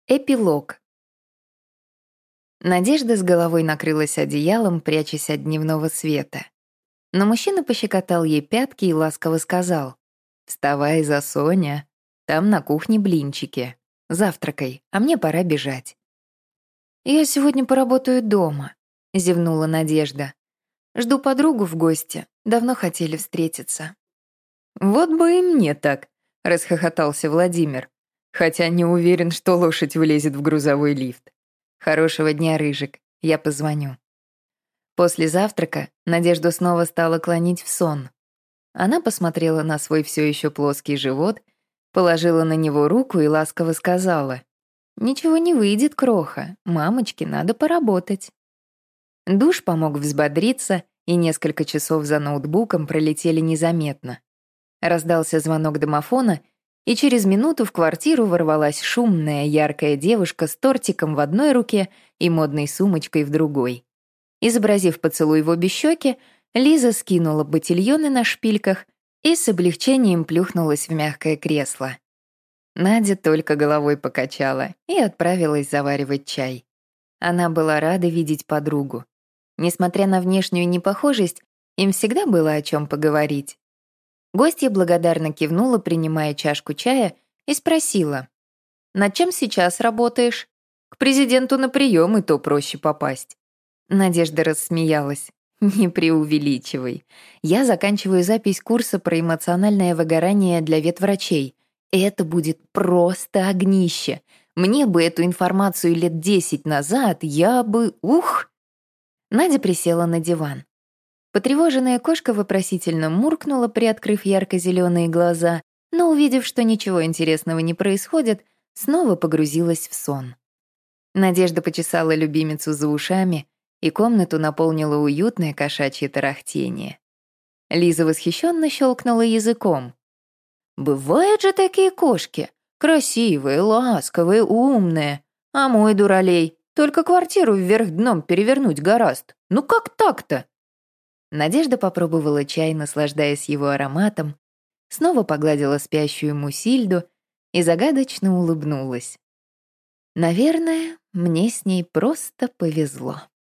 Эпилог. Надежда с головой накрылась одеялом, прячась от дневного света. Но мужчина пощекотал ей пятки и ласково сказал: «Вставай, Соня, там на кухне блинчики. Завтракай, а мне пора бежать». «Я сегодня поработаю дома», — зевнула Надежда. «Жду подругу в гости, давно хотели встретиться». «Вот бы и мне так», — расхохотался Владимир. «Хотя не уверен, что лошадь влезет в грузовой лифт. Хорошего дня, Рыжик, я позвоню». После завтрака Надежду снова стало клонить в сон. Она посмотрела на свой все еще плоский живот, положила на него руку и ласково сказала: «Ничего не выйдет, кроха, мамочке надо поработать». Душ помог взбодриться, и несколько часов за ноутбуком пролетели незаметно. Раздался звонок домофона, и через минуту в квартиру ворвалась шумная, яркая девушка с тортиком в одной руке и модной сумочкой в другой. Изобразив поцелуй в обе щеки, Лиза скинула ботильоны на шпильках и с облегчением плюхнулась в мягкое кресло. Надя только головой покачала и отправилась заваривать чай. Она была рада видеть подругу. Несмотря на внешнюю непохожесть, им всегда было о чем поговорить. Гостья благодарно кивнула, принимая чашку чая, и спросила: «Над чем сейчас работаешь? К президенту на прием и то проще попасть». Надежда рассмеялась. «Не преувеличивай. Я заканчиваю запись курса про эмоциональное выгорание для ветврачей. Это будет просто огнище. Мне бы эту информацию лет 10 назад, я бы... Ух!» Надя присела на диван. Потревоженная кошка вопросительно муркнула, приоткрыв ярко-зеленые глаза, но, увидев, что ничего интересного не происходит, снова погрузилась в сон. Надежда почесала любимицу за ушами, и комнату наполнило уютное кошачье тарахтение. Лиза восхищенно щелкнула языком. «Бывают же такие кошки! Красивые, ласковые, умные. А мой дуралей только квартиру вверх дном перевернуть гораст. Ну как так-то?» Надежда попробовала чай, наслаждаясь его ароматом, снова погладила спящую Мусильду и загадочно улыбнулась. «Наверное, мне с ней просто повезло».